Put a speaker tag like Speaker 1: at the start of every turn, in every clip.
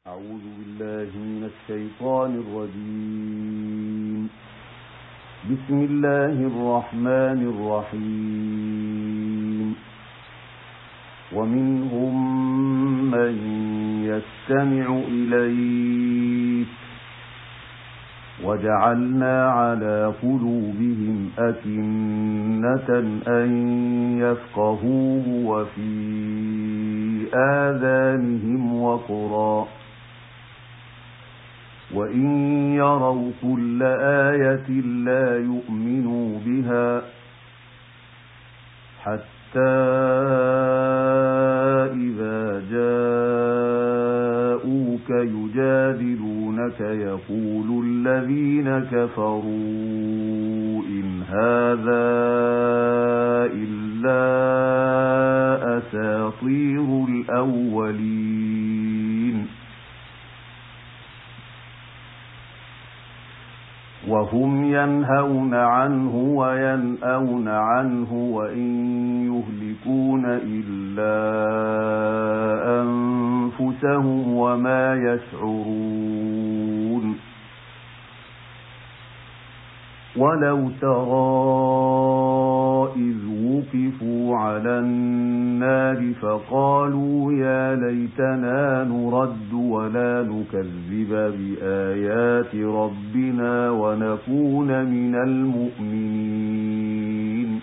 Speaker 1: أعوذ بالله من الشيطان الرجيم. بسم الله الرحمن الرحيم. ومنهم من يستمع إليك وجعلنا على قلوبهم أكنة أن يفقهوه وفي آذانهم وقرا وإن يروا كل آية لا يؤمنوا بها حتى إذا جاءوك يجادلونك يقول الذين كفروا إن هذا إلا أساطير الأولين وهم ينهون عنه وينأون عنه وإن يهلكون إلا أنفسهم وما يشعرون. ولو ترى إذ وقفوا على النار فقالوا يا ليتنا نرد ولا نكذب بآيات ربنا ونكون من المؤمنين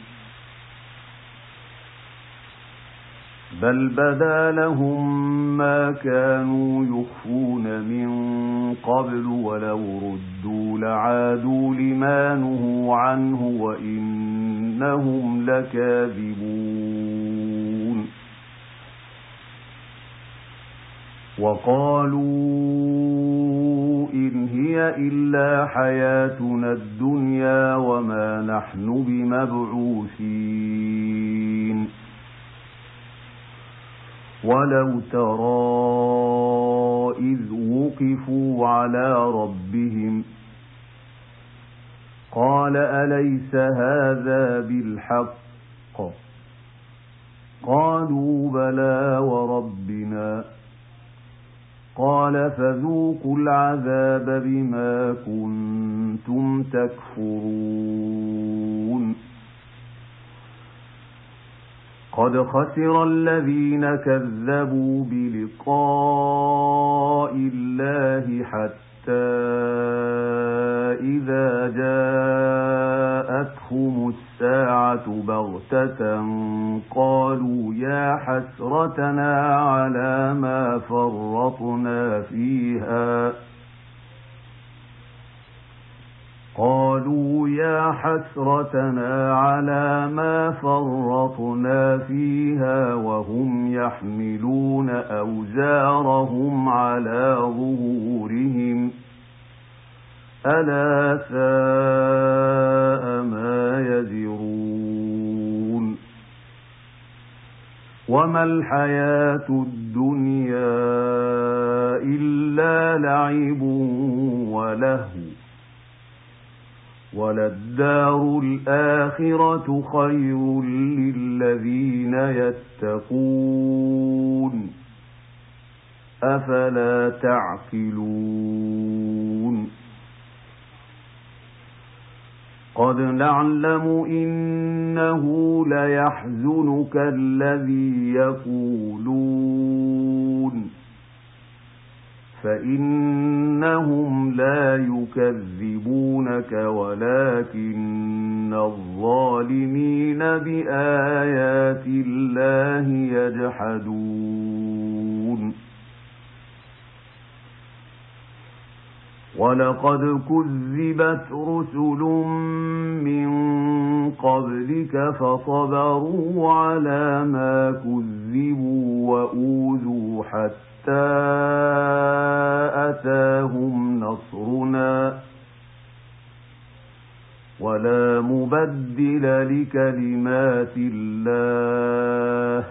Speaker 1: بل بدا لهم ما كانوا يخفون من قبل ولو ردوا لعادوا لما نهوا عنه وإنهم لكاذبون. وقالوا إن هي إلا حياتنا الدنيا وما نحن بمبعوثين. ولو ترى إذ وقفوا على ربهم قال أليس هذا بالحق قالوا بلى وربنا قال فذوقوا العذاب بما كنتم تكفرون. قد خسر الذين كذبوا بلقاء الله حتى إذا جاءتهم الساعة بغتة قالوا يا حسرتنا على ما فرطنا فيها وهم يحملون أوزارهم على ظهورهم ألا ساء ما يزرون. وما الحياة الدنيا إلا لعب ولهو وللدار الآخرة خير للذين يتقون أفلا تعقلون. قد نعلم إنه ليحزنك الذي يقولون فإنهم لا يكذبونك ولكن الظالمين بآيات الله يجحدون. ولقد كذبت رسل من قبلك فصبروا على ما كذبوا وأوذوا حتى أتاهم نصرنا ولا مبدل لكلمات الله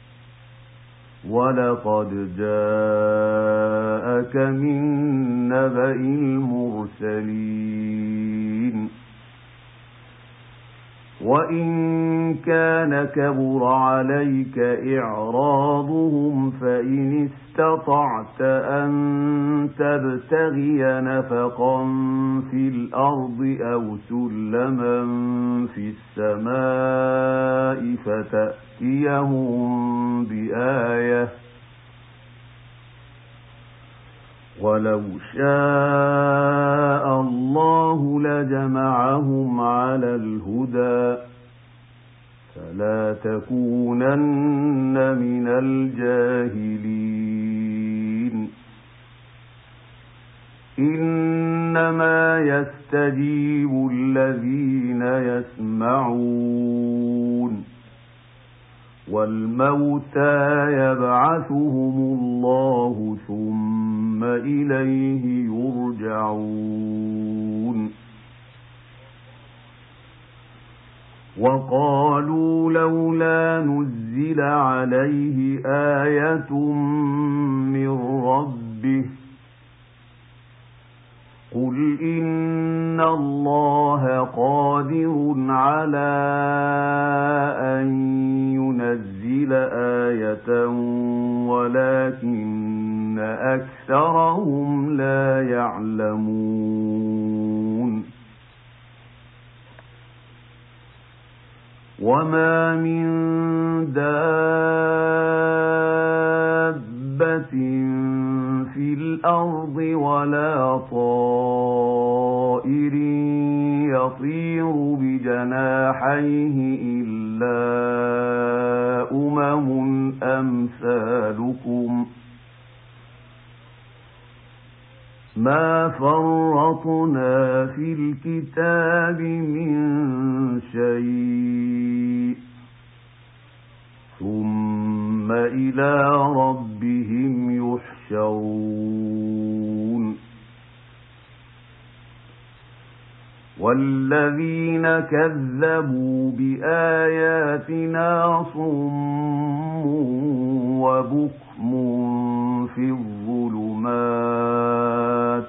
Speaker 1: ولقد جاءك من نبأ المرسلين. وإن كان كبر عليك إعراضهم فإن استطعت أن تبتغي نفقا في الأرض أو سلما في السماء فتأتيهم بآية ولو شاء الله لجمعهم على الهدى فلا تكونن من الجاهلين إنما يستجيب الذين يسمعون والموتى يبعثهم الله ثم إليه يرجعون وقالوا لولا نزل عليه آية من ربه قل إن الله قادر على أن ينزل آية ولكن أكثرهم لا يعلمون وما من دابة في الأرض ولا طائر يطير بجناحيه إلا أمثالكم ما فرطنا في الكتاب من شيء ثم إلى ربهم يحشرون والذين كذبوا بآياتنا صم وبكم في الظلمات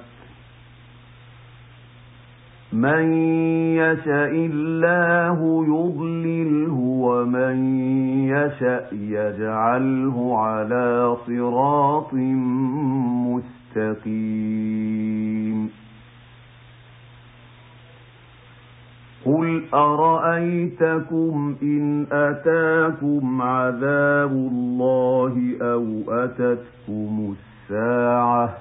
Speaker 1: من يشاء الله يضلله ومن يشاء يجعله على صراط مستقيم قل أرأيتكم إن أتاكم عذاب الله أو أتتكم الساعة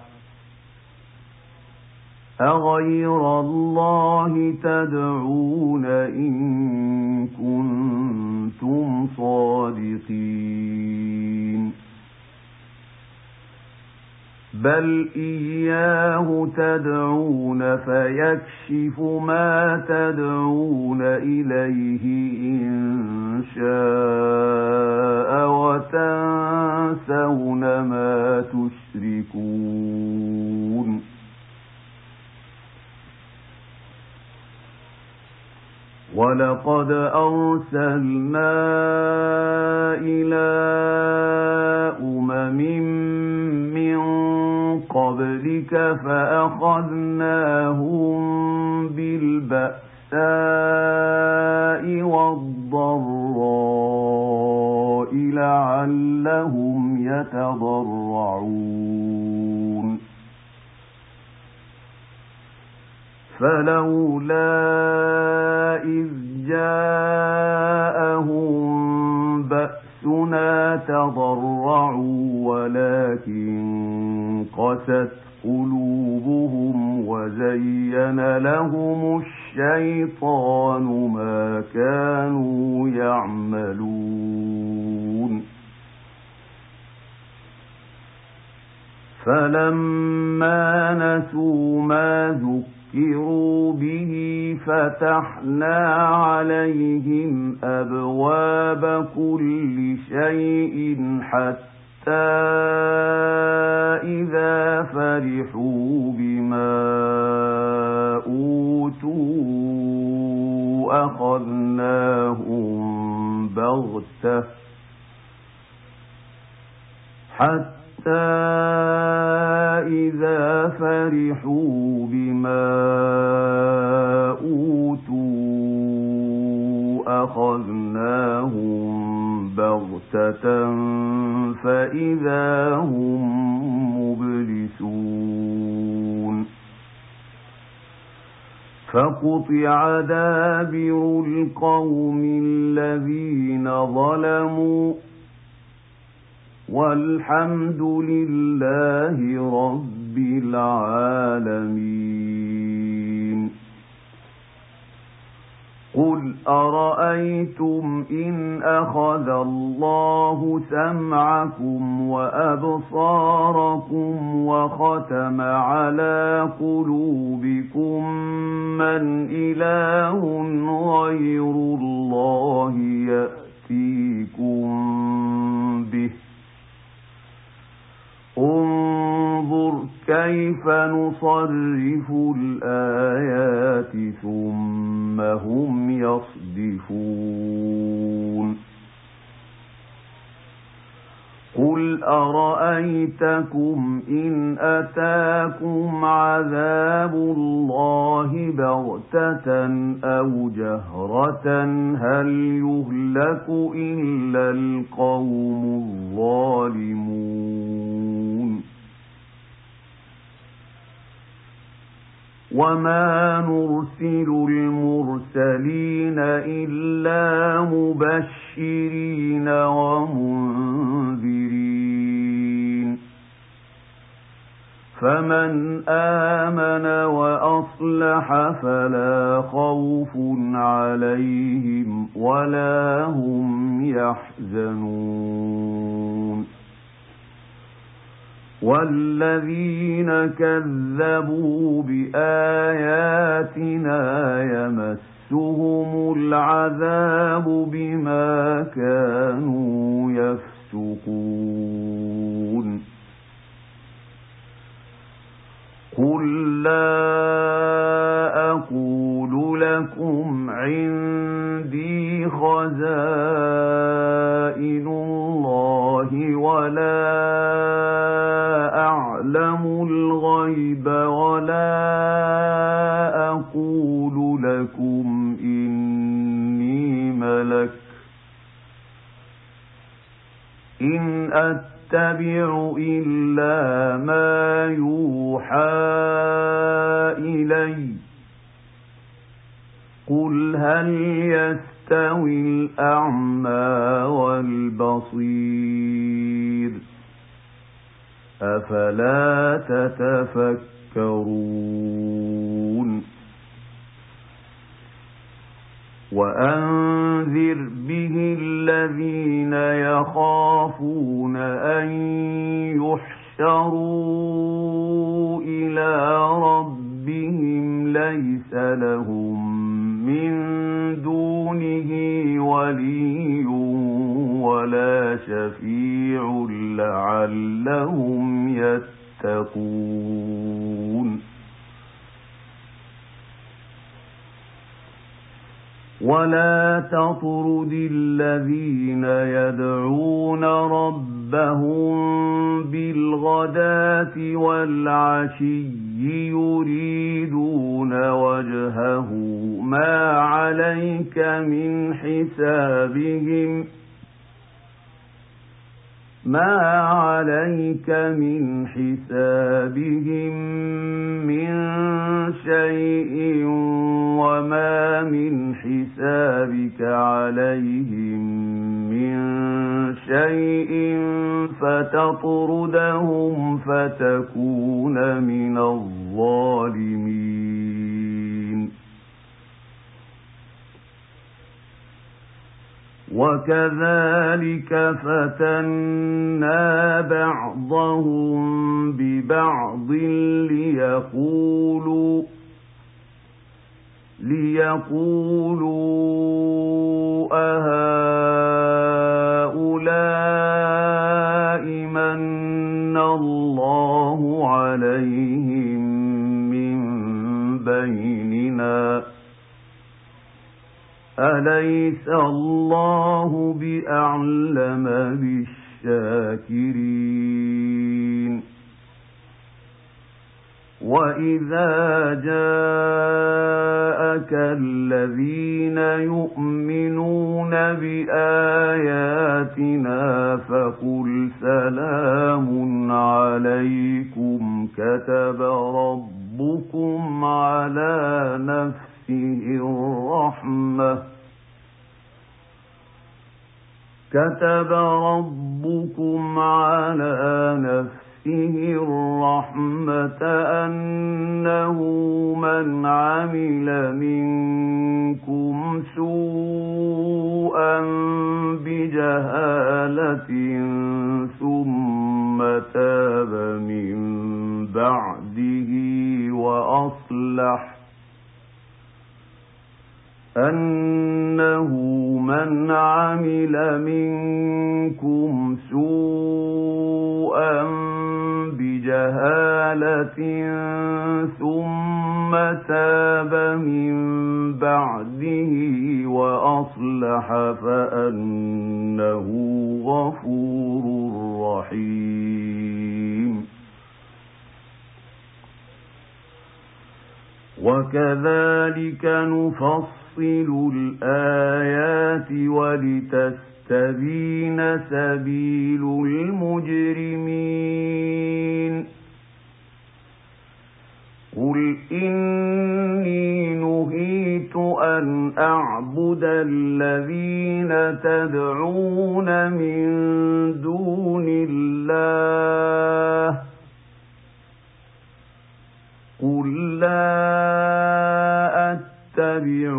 Speaker 1: أغير الله تدعون إن كنتم صادقين بل إياه تدعون فيكشف ما تدعون إليه إن شاء وتنسون ما تشركون ولقد أرسلنا إلى من قبلك فأخذناهم بالبأساء والضراء لعلهم يتضرعون فلولا إذ جاءهم بأسنا تضرعوا ولكن قست قلوبهم وزين لهم الشيطان ما كانوا يعملون فلما نسوا ما ذكروا به فتحنا عليهم أبواب كل شيء حتى إذا فرحوا بما أوتوا أخذناهم بغتة إذا فرحوا بما أوتوا فإذا هم مبلسون فقطع دابر القوم الذين ظلموا والحمد لله رب العالمين. قل أرأيتم إن أخذ الله سمعكم وأبصاركم وختم على قلوبكم من إله غير الله يأتيكم به انظر كيف نصرف الآيات ثم هم يصدفون. قل أرأيتكم إن أتاكم عذاب الله بغتة أو جهرة هل يهلك إلا القوم الظالمون. وما نرسل المرسلين إلا مبشرين ومنذرين فمن آمن وأصلح فلا خوف عليهم ولا هم يحزنون. والذين كذبوا بآياتنا يمسهم العذاب بما كانوا يفسقون. قل لا أقول لكم عندي خزائن الله ولا أعلم الغيب ولا أقول لكم إني ملك إن أتبع إلا ما يوحى إلي قل هل يستوي الأعمى والبصير أفلا تتفكرون. وأنذر به الذين يخافون أن يحشروا إلى ربهم ليس لهم من دونه ولي ولا شفيع لعلهم يتقون. ولا تطرد الذين يدعون ربهم بالغداة والعشي يريدون وجهه ما عليك من حسابهم من شيء وما من حسابك عليهم من شيء فتطردهم فتكون من الظالمين. وكذلك فتنا بعضهم ببعض ليقولوا أهؤلاء من الله عليهم من بيننا أليس الله بأعلم بالشاكرين. وَإِذَا جَاءَكَ الَّذِينَ يُؤْمِنُونَ بِآيَاتِنَا فَقُلْ سَلَامٌ عَلَيْكُمْ كَتَبَ رَبُّكُمْ على نفسه الرحمة أنه من عمل منكم سوءا بجهالة ثم تاب من بعده وأصلح فأنه غفور رحيم. وكذلك نفصل الآيات ولتستبين سبيل المجرمين. قل إني نهيت أن أعبد الذين تدعون من دون الله قل لا أتبع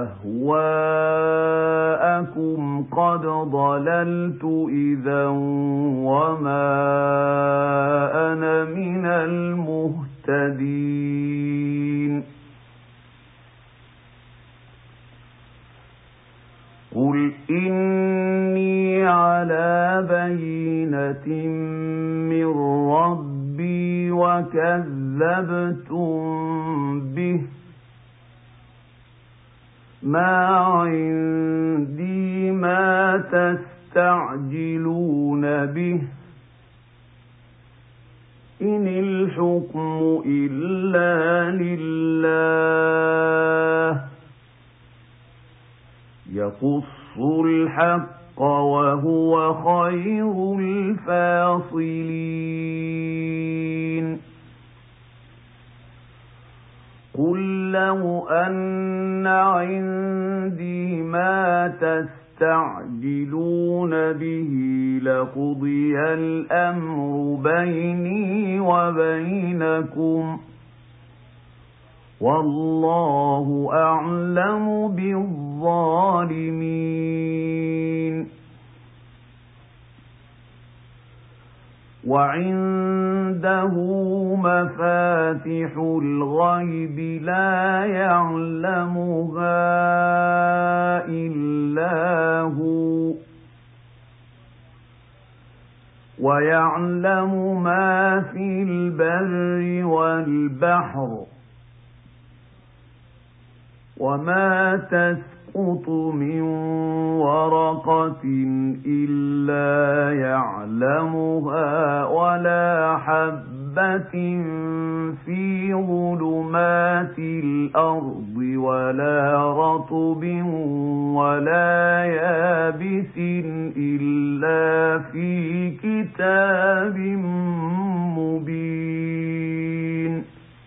Speaker 1: أهواءكم قد ضللت إذا وما أنا من المهتدين. قل إني على بينة من ربي وكذبتم به ما عندي ما تستعجلون به إن الحكم إلا لله يقص الحق وهو خير الفاصلين. قل لو أن عندي ما تستعجلون به لقضي الأمر بيني وبينكم والله أعلم بالظالمين. وعنده مفاتح الغيب لا يعلمها إلا هو ويعلم ما في البر والبحر وما تسقط من ورقة إلا يعلمها ولا حبة في ظلمات الأرض ولا رطب ولا يابس إلا في كتاب مبين.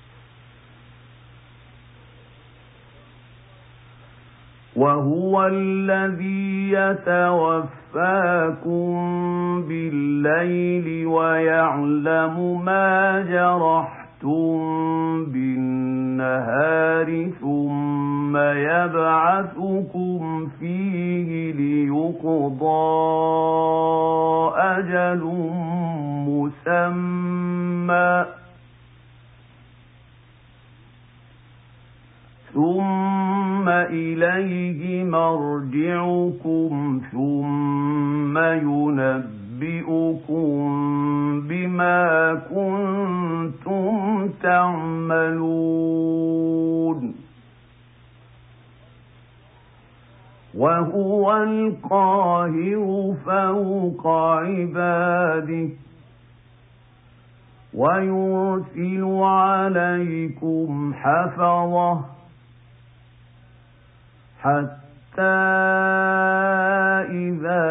Speaker 1: وهو الذي يتوفاكم بالليل ويعلم ما جرحتم بالنهار ثم يبعثكم فيه ليقضى أجل مسمى ثم إليه مرجعكم ثم ينبئكم بما كنتم تعملون. وهو القاهر فوق عباده ويرسل عليكم حفظة حتى إذا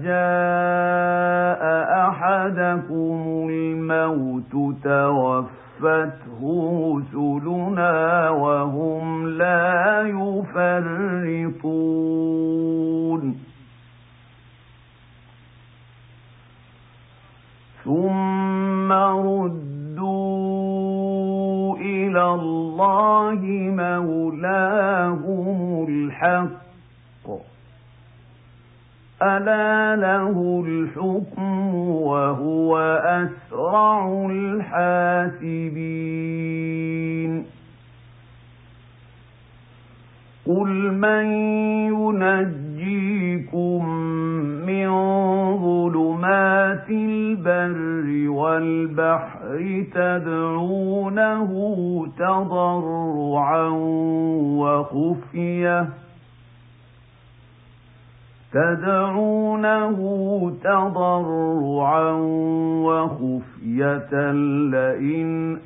Speaker 1: جاء أحدكم الموت توفته رسلنا وهم لا يفرطون ثم ردوا إلى الله مولاهم الحق ألا له الحكم وهو أسرع الحاسبين قل من ينجيكم من ظلمات البر والبحر تدعونه تضرعا وخفية لئن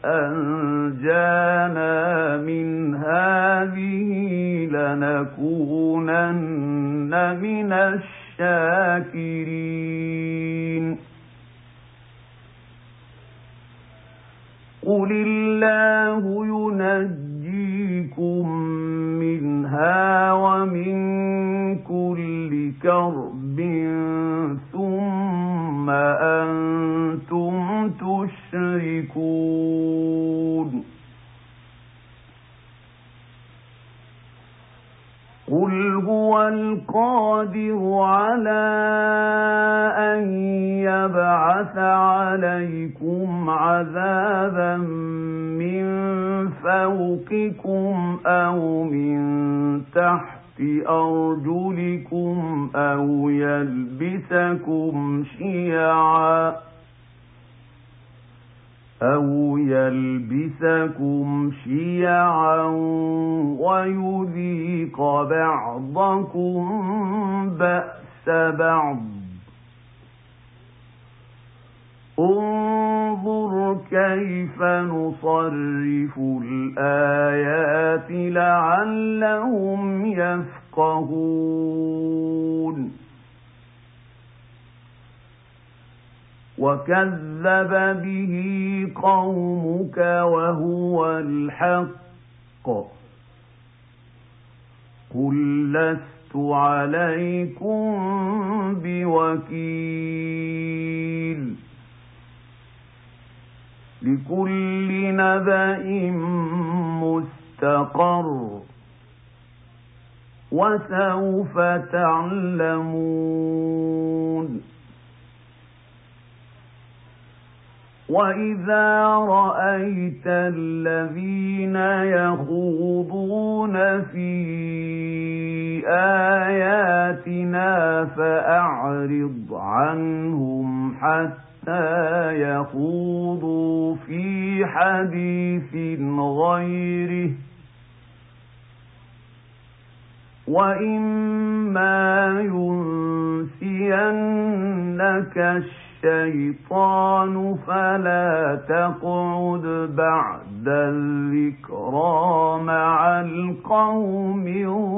Speaker 1: أنجانا من هذه لنكونن من الشاكرين قل الله ينجيكم منها ومن كل كرب ثم أنتم تشركون قل هو القادر على أن يبعث عليكم عذابا من فوقكم أو من تحت أرجلكم أو يلبسكم شيعا ويذيق بعضكم بأس بعض انظر كيف نصرف الآيات لعلهم يفقهون وكذب به قومك وهو الحق قل لست عليكم بوكيل لكل نبأ مستقر وسوف تعلمون وإذا رأيت الذين يخوضون في آياتنا فأعرض عنهم حتى يخوضوا في حديث غيره وإما ينسينك الشيطان فلا تقعد بعد الذكرى مع القوم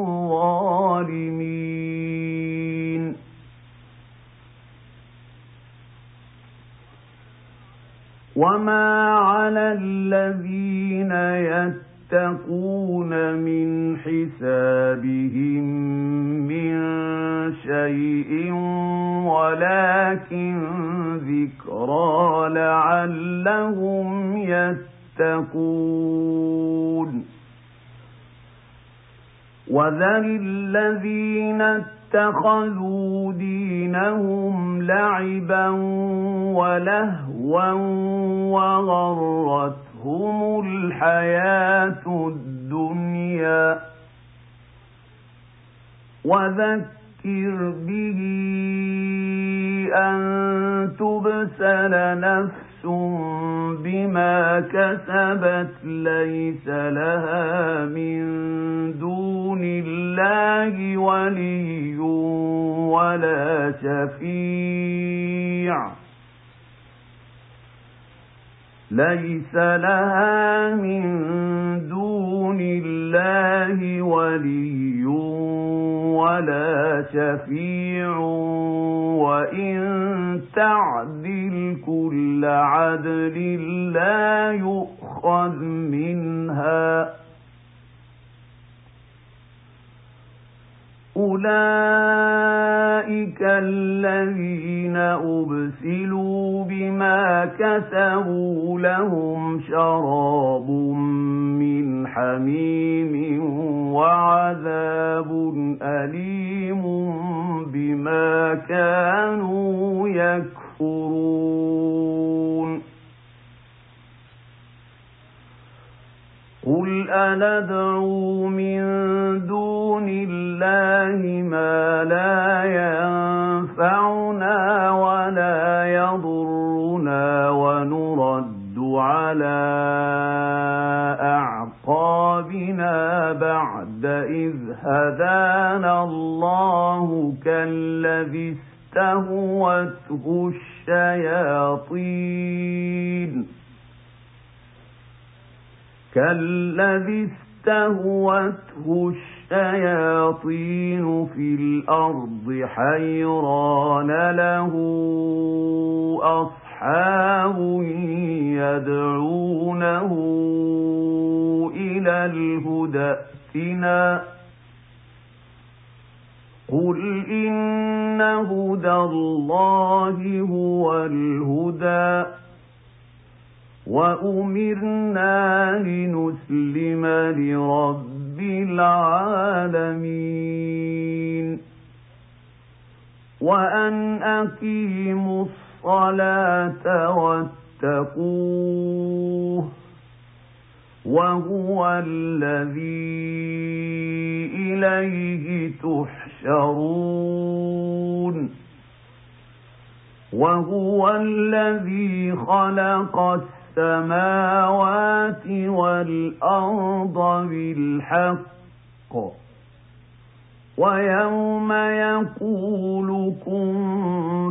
Speaker 1: الظالمين وما على الذين يتقون من حسابهم من شيء ولكن ذكرى لعلهم يتقون وذر الذين اتخذوا دينهم لعبا ولهوا وغرتهم الحياة الدنيا وذكر به أن تبسل نفس بما كسبت ليس لها من دون الله ولي ولا شفيع ليس لها من دون الله ولي ولا شفيع وإن تعدل كل عدل لا يؤخذ منها أولئك الذين أبسلوا بما كسبوا لهم شراب من حميم وعذاب أليم بما كانوا يكفرون قل أندعو من دون الله ما لا ينفعنا ولا يضرنا ونرد على أعقابنا بعد إذ هدانا الله كالذي استهوته الشياطين في الأرض حيران له أصحاب يدعونه إلى الهدى ائتنا قل إن هدى الله هو الهدى وأمرنا لنسلم لرب العالمين وأن أقيموا الصلاة واتقوه وهو الذي إليه تحشرون وهو الذي خلق السماوات والأرض بالحق ويوم يقول كن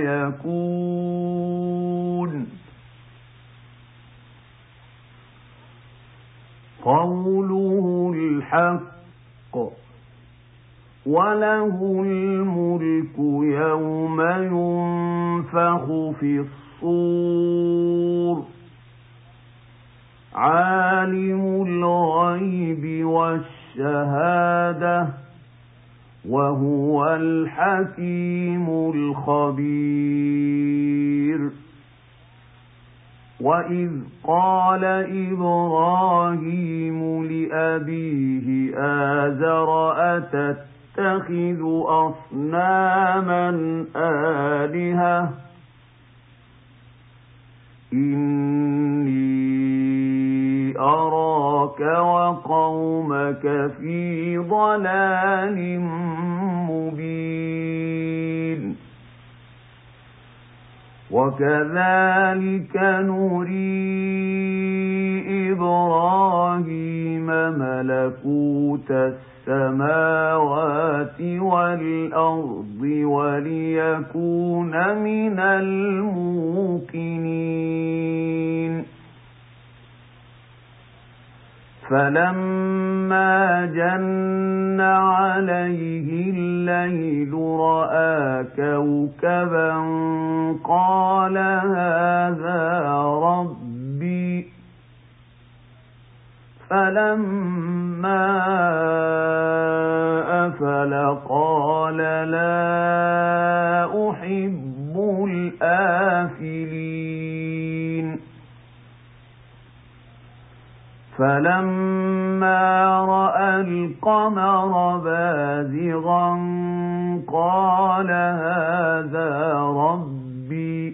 Speaker 1: فيكون قوله الحق وله الملك يوم ينفخ في الصور عالم الغيب والشهادة وهو الحكيم الخبير وإذ قال إبراهيم لأبيه آزر أتتخذ أصناما آلهة إني أراك وقومك في ضلال مبين وكذلك نري إبراهيم ملكوت السماوات والأرض وليكون من الموقنين فلما جن عليه الليل رأى كوكبا قال هذا ربي فلما أفل قال لا أحب الآفلين فلما رأى القمر بازغا قال هذا ربي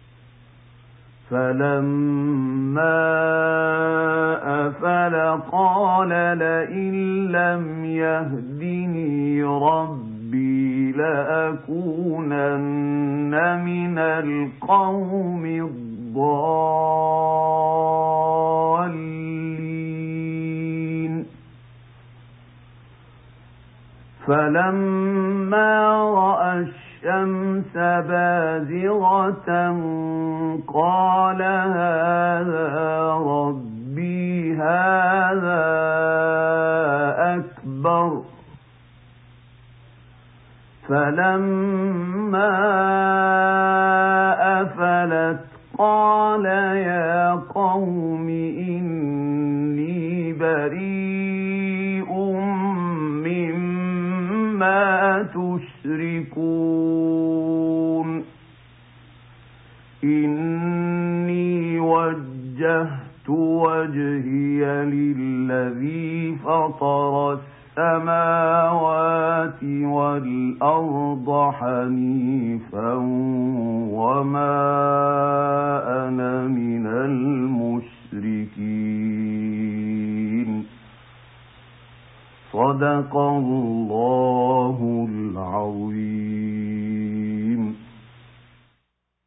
Speaker 1: فلما أفل قال لئن لم يهدني ربي لأكونن من القوم الضالين فلما رأى الشمس بازغة قال هذا ربي هذا أكبر فلما أفلت قال يا قوم إني بريء مما تشركون إني وجهت وجهي للذي فطر السماوات والأرض حنيفا وما أنا من المشركين صدق الله العظيم.